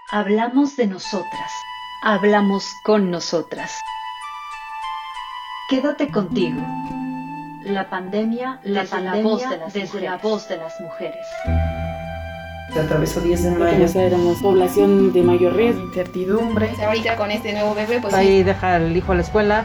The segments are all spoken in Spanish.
Hablamos de nosotras. Hablamos con nosotras. Quédate contigo. La pandemia desde la voz de las mujeres. Se atravesó 10 de mayo. Porque éramos población de mayor riesgo. Incertidumbre. Ahorita con este nuevo bebé, pues ahí deja al hijo a la escuela.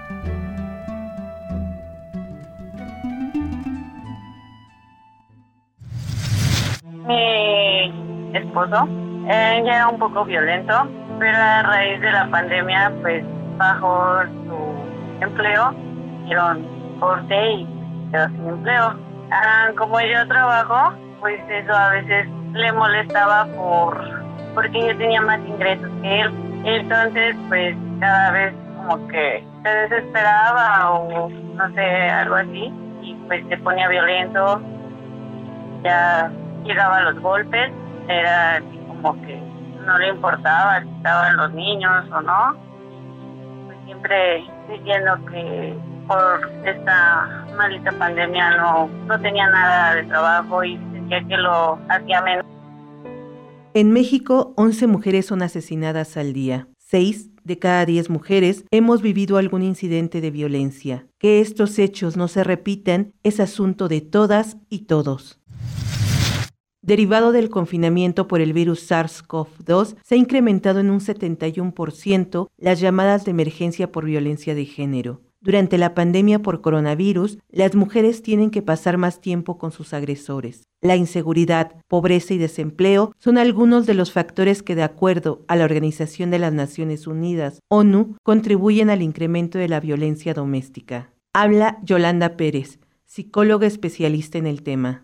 Mi esposo, ya era un poco violento, pero a raíz de la pandemia, pues bajó su empleo, hicieron corte y quedó sin empleo. Como yo trabajo, pues eso a veces le molestaba porque yo tenía más ingresos que él. Entonces, pues cada vez como que se desesperaba o no sé, algo así, y pues se ponía violento, ya llegaba a los golpes, era así como que no le importaba si estaban los niños o no, pues siempre diciendo que por esta maldita pandemia no tenía nada de trabajo y sentía que lo hacía menos. En México, 11 mujeres son asesinadas al día. 6 de cada 10 mujeres hemos vivido algún incidente de violencia. Que estos hechos no se repitan es asunto de todas y todos. Derivado del confinamiento por el virus SARS-CoV-2, se ha incrementado en un 71% las llamadas de emergencia por violencia de género. Durante la pandemia por coronavirus, las mujeres tienen que pasar más tiempo con sus agresores. La inseguridad, pobreza y desempleo son algunos de los factores que, de acuerdo a la Organización de las Naciones Unidas, ONU, contribuyen al incremento de la violencia doméstica. Habla Yolanda Pérez, psicóloga especialista en el tema.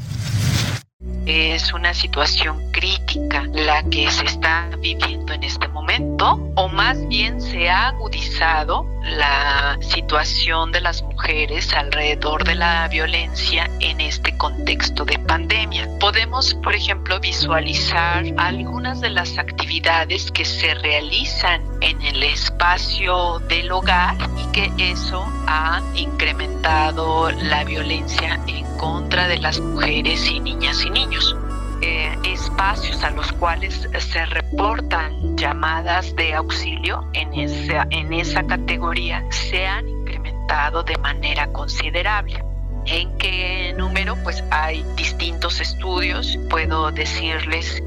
Es una situación crítica la que se está viviendo en este momento, o más bien se ha agudizado la situación de las mujeres alrededor de la violencia en este contexto de pandemia. Podemos, por ejemplo, visualizar algunas de las actividades que se realizan en el espacio del hogar y que eso ha incrementado la violencia en contra de las mujeres y niñas y niños. Espacios a los cuales se reportan llamadas de auxilio en esa categoría se han incrementado de manera considerable. ¿En qué número? Pues hay distintos estudios. Puedo decirles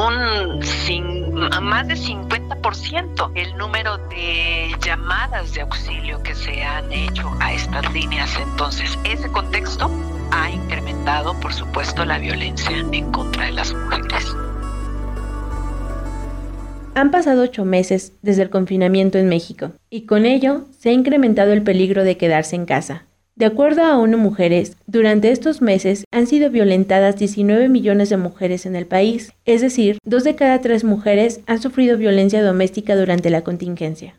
más de 50% el número de llamadas de auxilio que se han hecho a estas líneas. Entonces, ese contexto ha incrementado, por supuesto, la violencia en contra de las mujeres. Han pasado 8 meses desde el confinamiento en México y con ello se ha incrementado el peligro de quedarse en casa. De acuerdo a ONU Mujeres, durante estos meses han sido violentadas 19 millones de mujeres en el país, es decir, 2 de cada 3 mujeres han sufrido violencia doméstica durante la contingencia.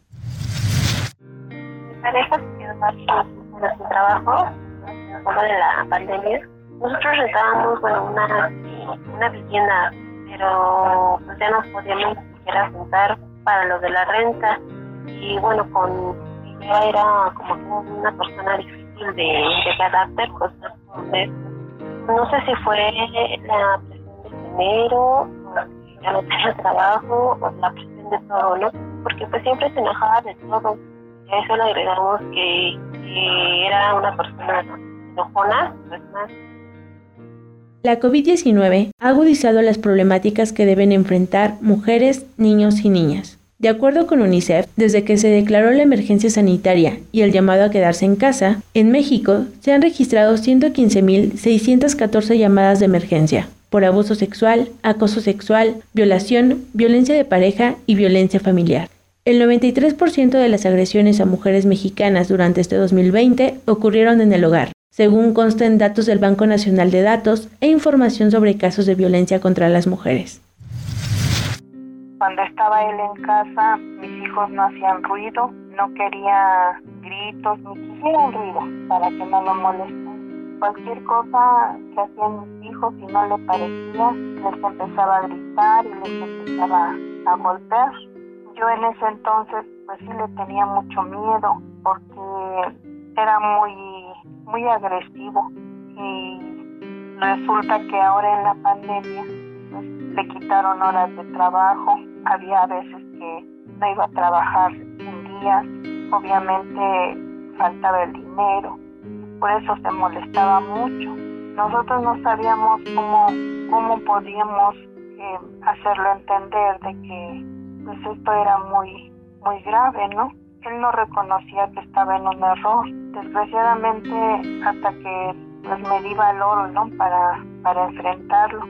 Mi pareja se quedó de su trabajo, como de la pandemia. Nosotros rentábamos una vivienda, pero pues ya nos podíamos ni siquiera juntar para lo de la renta. Y bueno, ella era como una persona difícil de carácter, pues entonces no sé si fue la presión del dinero, o que ya no tenía trabajo, o la presión de todo, ¿no? Porque pues siempre se enojaba de todo. A eso le agregamos que era una persona enojona, pues más. La COVID-19 ha agudizado las problemáticas que deben enfrentar mujeres, niños y niñas. De acuerdo con UNICEF, desde que se declaró la emergencia sanitaria y el llamado a quedarse en casa, en México se han registrado 115.614 llamadas de emergencia por abuso sexual, acoso sexual, violación, violencia de pareja y violencia familiar. El 93% de las agresiones a mujeres mexicanas durante este 2020 ocurrieron en el hogar, según consta en datos del Banco Nacional de Datos e información sobre casos de violencia contra las mujeres. Cuando estaba él en casa, mis hijos no hacían ruido, no quería gritos, ni siquiera ruido, para que no lo molesten. Cualquier cosa que hacían mis hijos, si no le parecía, les empezaba a gritar y les empezaba a golpear. Yo en ese entonces, pues sí le tenía mucho miedo, porque era muy agresivo. Y resulta que ahora en la pandemia, pues le quitaron horas de trabajo, había veces que no iba a trabajar en días, obviamente faltaba el dinero, por eso se molestaba mucho. Nosotros no sabíamos cómo podíamos hacerlo entender de que pues esto era muy grave, ¿no? Él no reconocía que estaba en un error. Desgraciadamente, hasta que pues me di valor, ¿no? para enfrentarlo.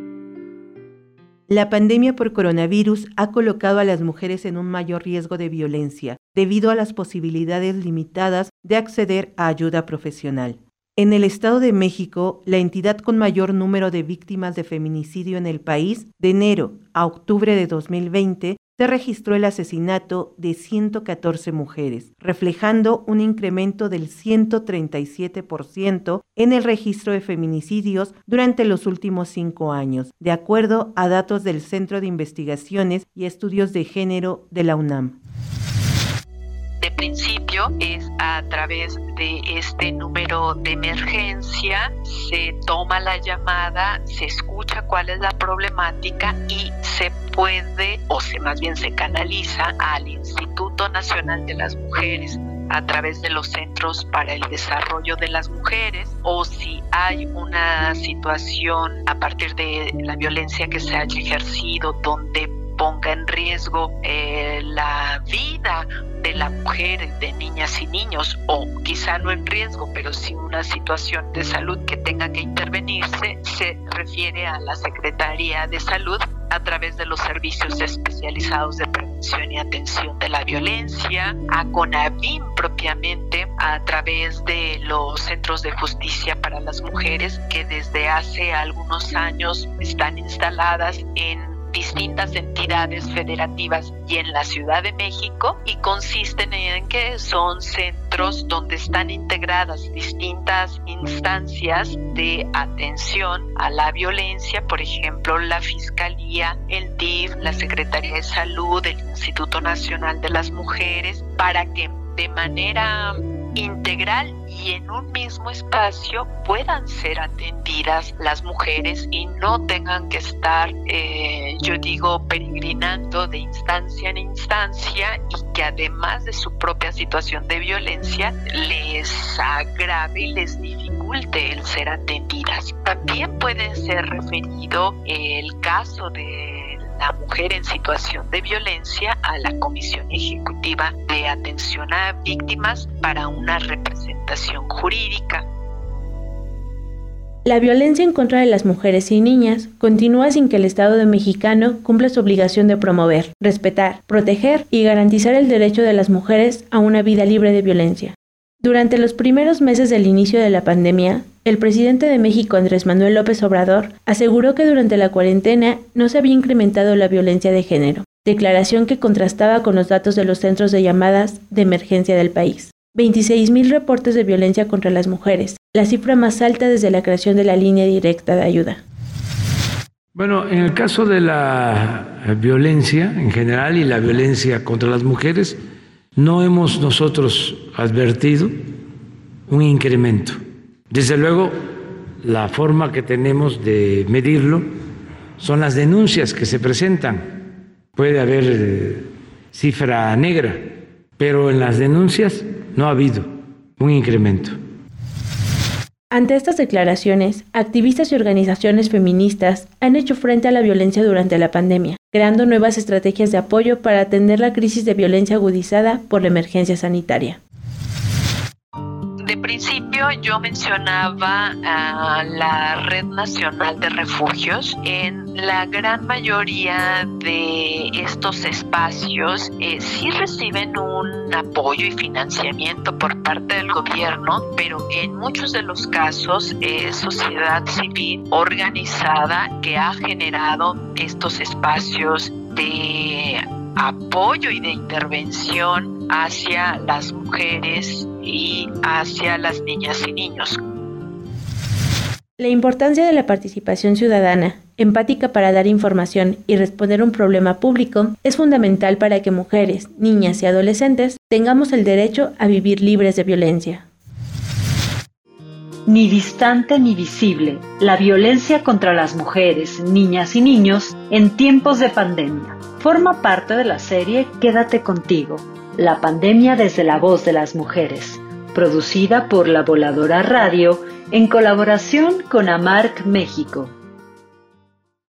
La pandemia por coronavirus ha colocado a las mujeres en un mayor riesgo de violencia, debido a las posibilidades limitadas de acceder a ayuda profesional. En el Estado de México, la entidad con mayor número de víctimas de feminicidio en el país, de enero a octubre de 2020, se registró el asesinato de 114 mujeres, reflejando un incremento del 137% en el registro de feminicidios durante los últimos 5 años, de acuerdo a datos del Centro de Investigaciones y Estudios de Género de la UNAM. De principio es a través de este número de emergencia, se toma la llamada, se escucha cuál es la problemática y se puede, más bien se canaliza al Instituto Nacional de las Mujeres a través de los Centros para el Desarrollo de las Mujeres, o si hay una situación a partir de la violencia que se haya ejercido donde ponga en riesgo la vida de la mujer, de niñas y niños, o quizá no en riesgo, pero sí una situación de salud que tenga que intervenirse, se refiere a la Secretaría de Salud a través de los servicios especializados de prevención y atención de la violencia, a CONAVIM propiamente, a través de los centros de justicia para las mujeres que desde hace algunos años están instaladas en distintas entidades federativas y en la Ciudad de México, y consisten en que son centros donde están integradas distintas instancias de atención a la violencia, por ejemplo la Fiscalía, el DIF, la Secretaría de Salud, el Instituto Nacional de las Mujeres, para que de manera integral y en un mismo espacio puedan ser atendidas las mujeres y no tengan que estar, peregrinando de instancia en instancia, y que además de su propia situación de violencia les agrave y les dificulte el ser atendidas. También puede ser referido el caso de la mujer en situación de violencia a la Comisión Ejecutiva de Atención a Víctimas para una representación jurídica. La violencia en contra de las mujeres y niñas continúa sin que el Estado mexicano cumpla su obligación de promover, respetar, proteger y garantizar el derecho de las mujeres a una vida libre de violencia. Durante los primeros meses del inicio de la pandemia, el presidente de México, Andrés Manuel López Obrador, aseguró que durante la cuarentena no se había incrementado la violencia de género, declaración que contrastaba con los datos de los centros de llamadas de emergencia del país. 26,000 reportes de violencia contra las mujeres, la cifra más alta desde la creación de la línea directa de ayuda. Bueno, en el caso de la violencia en general y la violencia contra las mujeres, no hemos nosotros advertido un incremento. Desde luego, la forma que tenemos de medirlo son las denuncias que se presentan. Puede haber cifra negra, pero en las denuncias no ha habido un incremento. Ante estas declaraciones, activistas y organizaciones feministas han hecho frente a la violencia durante la pandemia, creando nuevas estrategias de apoyo para atender la crisis de violencia agudizada por la emergencia sanitaria. De principio yo mencionaba a la Red Nacional de Refugios. En la gran mayoría de estos espacios sí reciben un apoyo y financiamiento por parte del gobierno, pero en muchos de los casos es sociedad civil organizada que ha generado estos espacios de apoyo y de intervención hacia las mujeres y hacia las niñas y niños. La importancia de la participación ciudadana, empática para dar información y responder a un problema público, es fundamental para que mujeres, niñas y adolescentes tengamos el derecho a vivir libres de violencia. Ni distante ni visible, la violencia contra las mujeres, niñas y niños en tiempos de pandemia. Forma parte de la serie Quédate contigo, la pandemia desde la voz de las mujeres, producida por La Voladora Radio en colaboración con AMARC México.